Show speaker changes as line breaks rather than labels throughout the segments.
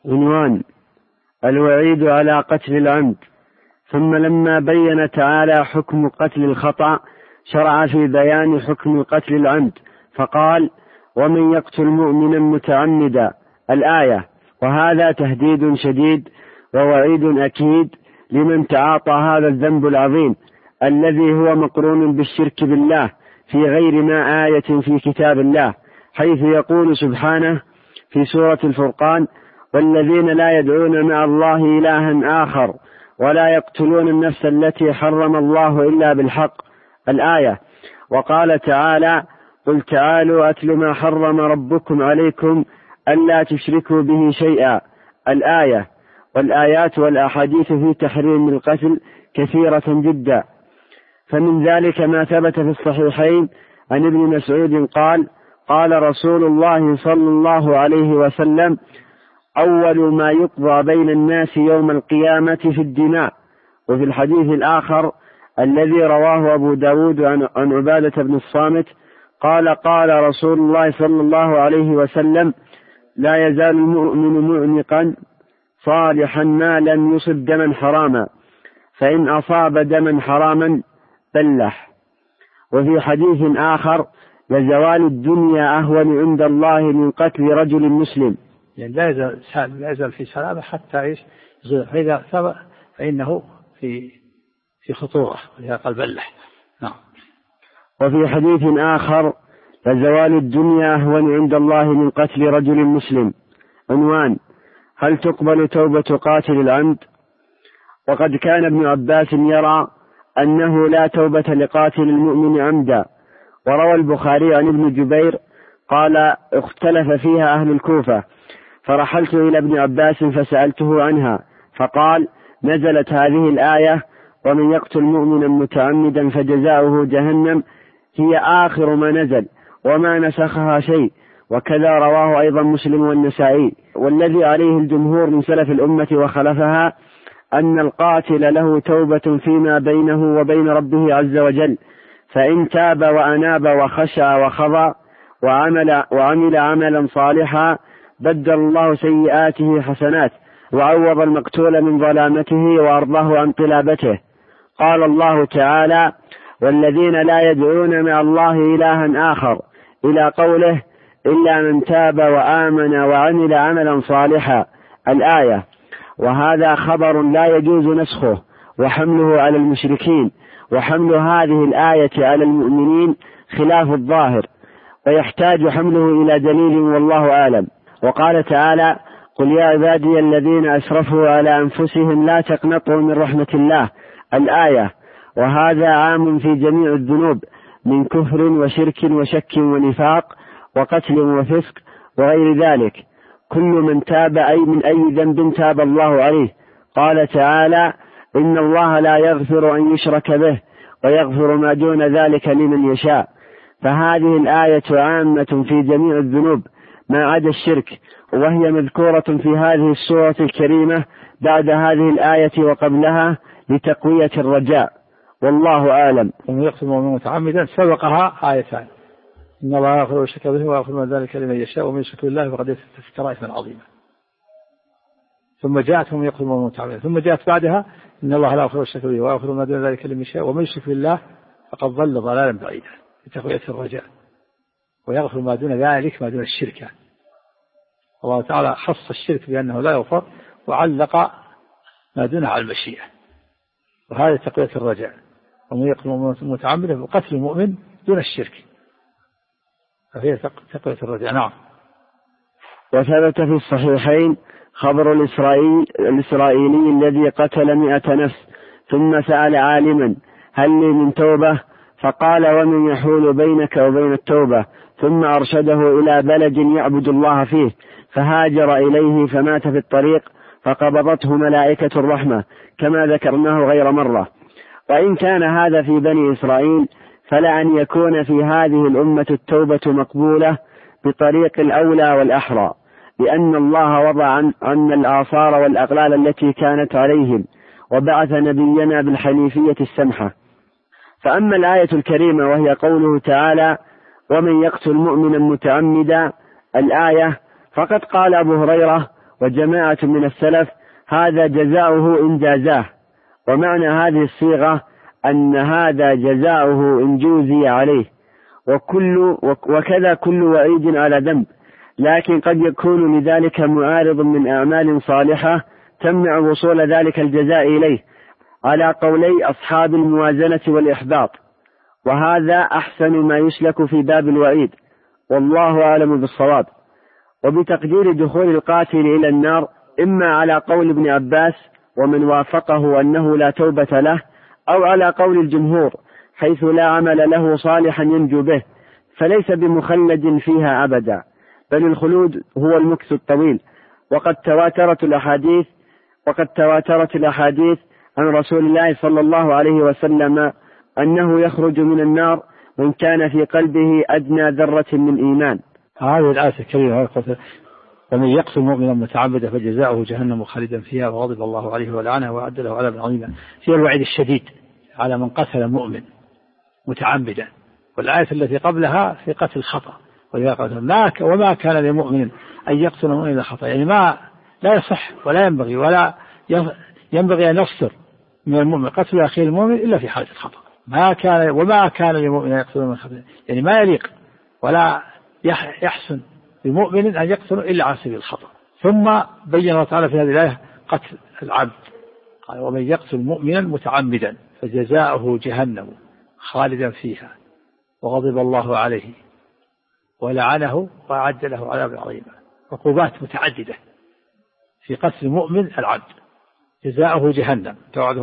عنوان: الوعيد على قتل العمد. ثم لما بين تعالى حكم قتل الخطأ شرع في بيان حكم قتل العمد فقال: ومن يقتل مؤمنا متعمدا، الآية. وهذا تهديد شديد ووعيد أكيد لمن تعاطى هذا الذنب العظيم الذي هو مقرون بالشرك بالله في غير ما آية في كتاب الله، حيث يقول سبحانه في سورة الفرقان: والذين لا يدعون مع الله إلها آخر ولا يقتلون النفس التي حرم الله إلا بالحق، الآية. وقال تعالى: قل تعالوا أتل ما حرم ربكم عليكم ألا تشركوا به شيئا، الآية. والآيات والأحاديث في تحريم القتل كثيرة جدا، فمن ذلك ما ثبت في الصحيحين عن ابن مسعود قال: قال رسول الله صلى الله عليه وسلم: أول ما يقضى بين الناس يوم القيامة في الدماء. وفي الحديث الآخر الذي رواه أبو داود عن عبادة بن الصامت قال: قال رسول الله صلى الله عليه وسلم: لا يزال المؤمن معنقا صالحا ما لم يصب دما حراما، فإن أصاب دما حراما بلح. وفي حديث آخر: لزوال الدنيا أهون عند الله من قتل رجل مسلم.
يعني لا يزال في سلامة حتى يصير، فإذا ثبت فإنه في خطورة، ولهذا قال بلح. نعم.
وفي حديث آخر: لزوال الدنيا أهون عند الله من قتل رجل مسلم. عنوان: هل تقبل توبة قاتل العمد؟ وقد كان ابن عباس يرى أنه لا توبة لقاتل المؤمن عمدا. وروى البخاري عن ابن جبير قال: اختلف فيها أهل الكوفة، فرحلت إلى ابن عباس فسألته عنها، فقال: نزلت هذه الآية: ومن يقتل مؤمنا متعمدا فجزاؤه جهنم، هي آخر ما نزل وما نسخها شيء. وكذا رواه أيضا مسلم والنسائي. والذي عليه الجمهور من سلف الأمة وخلفها أن القاتل له توبة فيما بينه وبين ربه عز وجل، فإن تاب وأناب وخشع وخضع وعمل عملا صالحا بدل الله سيئاته حسنات، وعوض المقتول من ظلامته وأرضاه عن قلابته. قال الله تعالى: والذين لا يدعون مع الله إلها آخر، إلى قوله: إلا من تاب وآمن وعمل عملا صالحا، الآية. وهذا خبر لا يجوز نسخه وحمله على المشركين، وحمل هذه الآية على المؤمنين خلاف الظاهر، ويحتاج حمله إلى دليل والله أعلم. وقال تعالى: قل يا عبادي الذين أسرفوا على أنفسهم لا تقنطوا من رحمة الله، الآية. وهذا عام في جميع الذنوب من كفر وشرك وشك ونفاق وقتل وفسق وغير ذلك، كل من تاب من أي ذنب تاب الله عليه. قال تعالى: إن الله لا يغفر أن يشرك به ويغفر ما دون ذلك لمن يشاء. فهذه الآية عامة في جميع الذنوب ما عدا الشرك، وهي مذكورة في هذه السورة الكريمة بعد هذه الآية وقبلها لتقوية الرجاء، والله أعلم.
ومن يقتل مؤمنا متعمدا سبقها آيتان: إن الله يغفر الشرك به ويغفر ما ذلك لمن يشاء ومن يشرك بالله فقد افترى إثما عظيما. ثم جاءت من يقتل مؤمنا متعمدا، ثم جاءت بعدها: إن الله لا يغفر الشرك به ويغفر ما دون ذلك لمن يشاء ومن يشرك بالله فقد ضل ضلالا بعيدا، لتقوية الرجاء. ويغفر ما دون ذلك، ما دون الشرك. الله تعالى خص الشرك بأنه لا يغفر، وعلق ما دونه على المشيئة، وهذا تقوية الرجاء. ومن يقتل مؤمنا متعمدا فقتل المؤمن دون الشرك، فهي تقوية الرجاء. نعم.
وثبت في الصحيحين خبر الإسرائيلي الذي قتل 100 نفس ثم سأل عالما: هل لي من توبة؟ فقال: ومن يحول بينك وبين التوبة؟ ثم أرشده إلى بلد يعبد الله فيه، فهاجر إليه فمات في الطريق، فقبضته ملائكة الرحمة كما ذكرناه غير مرة. وإن كان هذا في بني إسرائيل، فلا أن يكون في هذه الأمة التوبة مقبولة بطريق الأولى والأحرى، لأن الله وضع عنا الآثار والأغلال التي كانت عليهم، وبعث نبينا بالحنيفية السمحة. فأما الآية الكريمة وهي قوله تعالى: ومن يقتل مؤمنا متعمدا، الآية، فقد قال أبو هريرة وجماعة من السلف هذا جزاؤه إن جازاه. ومعنى هذه الصيغة أن هذا جزاؤه إن جوزي عليه، وكذا كل وعيد على ذنب، لكن قد يكون لذلك معارض من أعمال صالحة تمنع وصول ذلك الجزاء إليه، على قولي أصحاب الموازنة والإحباط، وهذا أحسن ما يسلك في باب الوعيد، والله أعلم بالصواب. وبتقدير دخول القاتل إلى النار إما على قول ابن عباس ومن وافقه أنه لا توبة له، أو على قول الجمهور حيث لا عمل له صالحا ينجو به، فليس بمخلد فيها أبدا، بل الخلود هو المكث الطويل. وقد تواترت الأحاديث عن رسول الله صلى الله عليه وسلم أنه يخرج من النار من كان في قلبه أدنى ذرة من إيمان.
هذه الآية الكريمة: ومن يقتل مؤمنا متعمدا فجزاؤه جهنم خالدا فيها وغضب الله عليه ولعنه وأعد له عذابا عظيما، فيها الوعيد الشديد على من قتل مؤمن متعمدا. والآية التي قبلها في قتل خطأ، وما كان لمؤمن أن يقتل مؤمنا خطأ، يعني لا يصح ولا ينبغي أن يصدر من المؤمن قتل أخيه المؤمن إلا في حالة الخطأ. وما كان لمؤمن أن يقتل مؤمنا خطأ، يعني ما يليق ولا يحسن لمؤمن أن يقتل إلا على سبيل الخطأ. ثم بين الله تعالى في هذه الآية قتل العبد، قال: ومن يقتل مؤمنا متعمدا فجزاؤه جهنم خالدا فيها وغضب الله عليه ولعنه وأعد له عذابا عظيما. عقوبات متعددة في قتل مؤمن العبد، جزاؤه جهنم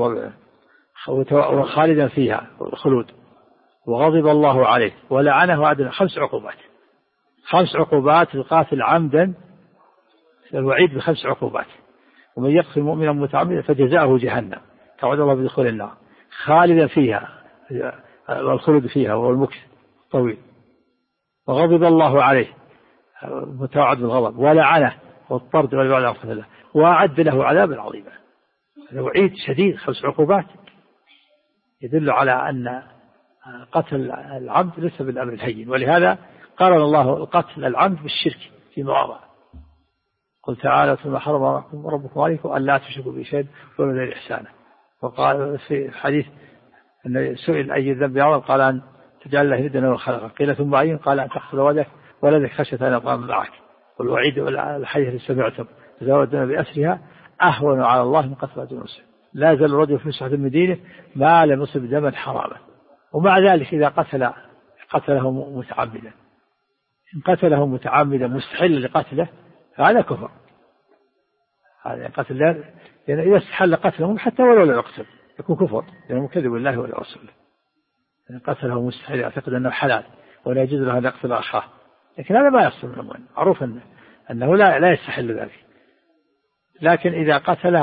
وخالدا فيها الخلود، وغضب الله عليه ولعنه وأعد له 5 عقوبات القاتل عمدا، الوعيد ب5 عقوبات. ومن يقتل مؤمنا متعمدا فجزاؤه جهنم توعد الله بدخول النار خالدا فيها، والخلود فيها والمكث طويل، وغضب الله عليه متوعد بالغضب، ولعنه والطرد والبعد عن الله، وأعد له عذابا عظيما. الوعيد شديد، 5 عقوبات، يدل على أن قتل العبد ليس بالأمر الهين. ولهذا قارن الله قتل العبد بالشرك في مواضع: قل تعالى: ثم حرم ربكم عليكم أن لا تشركوا به شيئا وبالوالدين إحسانا. وقال في حديث أن سئل أي الذنب أعظم، قال: أن تجعل له ندا وخلقه. قيل: ثم أي؟ قال: أن تقتل ولدك خشية أن يطعم معك. والوعيد الحديث الذي سمعتم تزودنا بأسرها أهون على الله من قتل رجل مسلم، لا يزال الرجل في سعة من دينه ما لم يصب دما حراما. ومع ذلك إذا قتله متعمدا، إن قتله متعمدا مستحل لقتله فهذا كفر. هذا قتل، يعني إذا استحل قتله حتى ولو لا يقتل يكون كفر، لأنه مكذب بالله ورسوله. إن قتله مستحيل يعتقد أنه حلال ولا يجوز له أن يقتل أخاه، لكن هذا ما يحصل من المؤمن، معروف أنه لا يستحل ذلك. لكن إذا قتله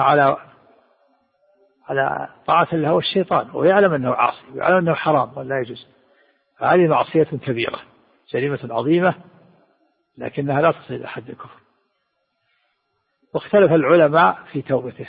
على طاعة الله والشيطان ويعلم أنه عاصي ويعلم أنه حرام ولا يجوز، فهذه معصية كبيرة جريمة عظيمة، لكنها لا تصل إلى حد الكفر. واختلف العلماء في توبته،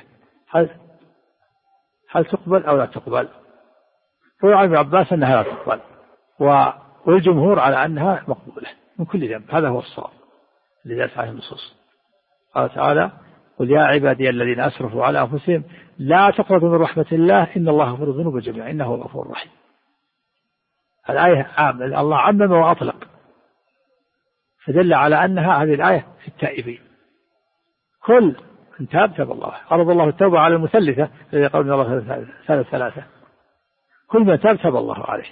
هل تقبل أو لا تقبل؟ روى عن ابن عباس أنها لا تقبل، والجمهور على أنها مقبولة من كل ذنب. هذا هو الصواب الذي دلت عليه النصوص. قال تعالى: قل يا عبادي الذين أسرفوا على أنفسهم لا تقنطوا من رحمة الله إن الله يغفر الذنوب جميعا إنه هو الغفور الرحيم. الآية عام، الله عمم وأطلق، فدل على أنها هذه الآية في التائبين. كل من تاب تاب الله، عرض الله التوبة على المثلثة الذي قال الله ثلاثة، كل من تاب تاب الله عليه،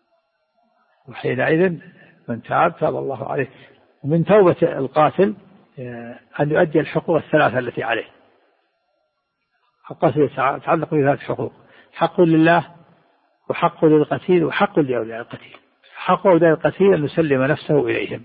وحينئذ من تاب تاب الله عليه. ومن توبة القاتل أن يؤدي الحقوق 3 التي عليه. القاتل يتعلق بثلاث حقوق: حق لله، وحق للقتيل، وحق لأولياء القتيل. حق أولياء القتيل أن يسلم نفسه إليهم،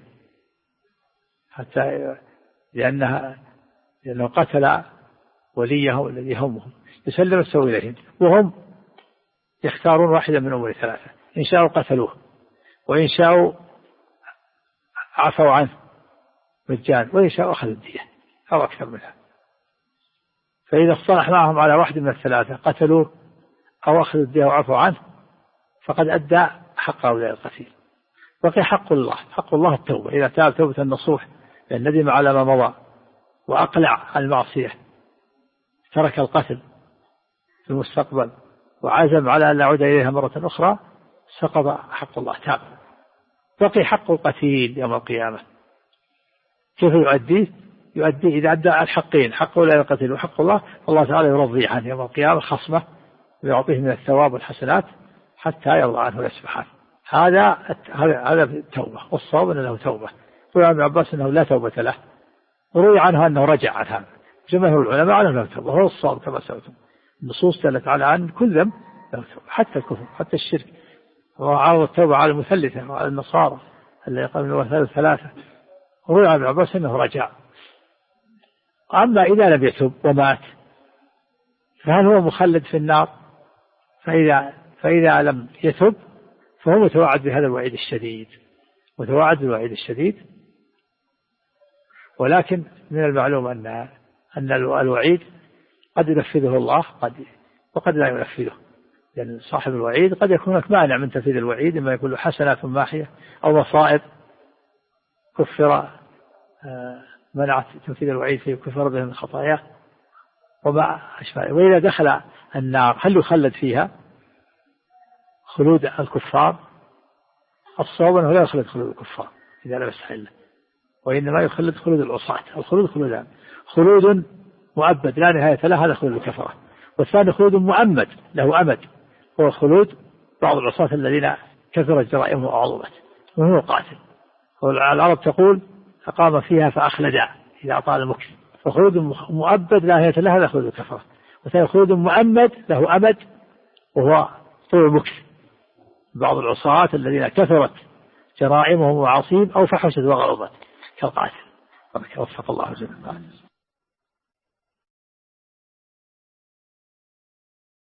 حتى لأنه قتل وليه الذي يهمهم، يسلم نفسه إليهم، وهم يختارون واحدا من أمور 3: إن شاءوا قتلوه، وإن شاءوا عفوا عنه مجان، وإن شاءوا أخذوا الدية أو أكثر منها. فإذا اصطلح معهم على واحد من 3 قتلوه أو أخذوا الدية وعفوا عنه فقد أدى حق أولياء القتيل. بقي حق الله التوبة، إذا تاب توبة النصوح لأن ندم على ما مضى وأقلع المعصية، ترك القتل في المستقبل وعزم على أن لا يعود إليها مرة أخرى، سقط حق الله، تاب. بقي حق القتيل يوم القيامة، كيف يؤديه؟ يؤدي إذا أدى الحقين، حق ولا القتيل وحق الله، الله تعالى يرضي عنه يوم القيامة خصمه ويعطيه من الثواب والحسنات حتى يرضى عنه ويسمح عنه. هذا التوبة، والصواب أنه له توبة. روي عن ابن عباس أنه لا توبة له، وروي عنه أنه رجع عن هذا. جماهير العلماء على له توبة، هو الصواب كما سألتم. النصوص دلت على أن كل ذنب له توبة، حتى الكفر حتى الشرك. وعرض التوبة على المثلثة وعلى النصارى اللي يقبلون ثلاثة. روي عن ابن عباس أنه رجع. أما إذا لم يتب ومات فهل هو مخلد في النار؟ فإذا لم يتب فهو متوعد بهذا الوعيد الشديد، متوعد بالوعيد الشديد. ولكن من المعلوم أن الوعيد قد ينفذه الله وقد لا ينفذه، لأن صاحب الوعيد قد يكون هناك مانع من تنفيذ الوعيد، إما يكون له حسنات ماحية أو مصائب كفر منعت تنفيذ الوعيد فيكفر به من خطاياه وما أشبه. وإذا دخل النار هل يخلد فيها خلود الكفار؟ الصواب أنه لا يخلد خلود الكفار إذا لم يستحله، وإنما يخلد خلود العصاة. الخلود خلودان: خلود مؤبد لا نهاية له، هذا خلود الكفرة. والثاني خلود مؤمد له أمد، هو خلود بعض العصاة الذين كثرت جرائمهم وعظمت وهو قاتل. والعرب تقول أقام فيها فأخلدا إذا أطال المكس. فخلود مؤبد لا نهاية له هذا خلود الكفرة. وثاني خلود مؤمد له أمد وهو طول المكس، بعض العصاة الذين كثرت جرائمهم وعصيب أو فحشت وغلظت كالقاتل. وفق الله جل وعلا.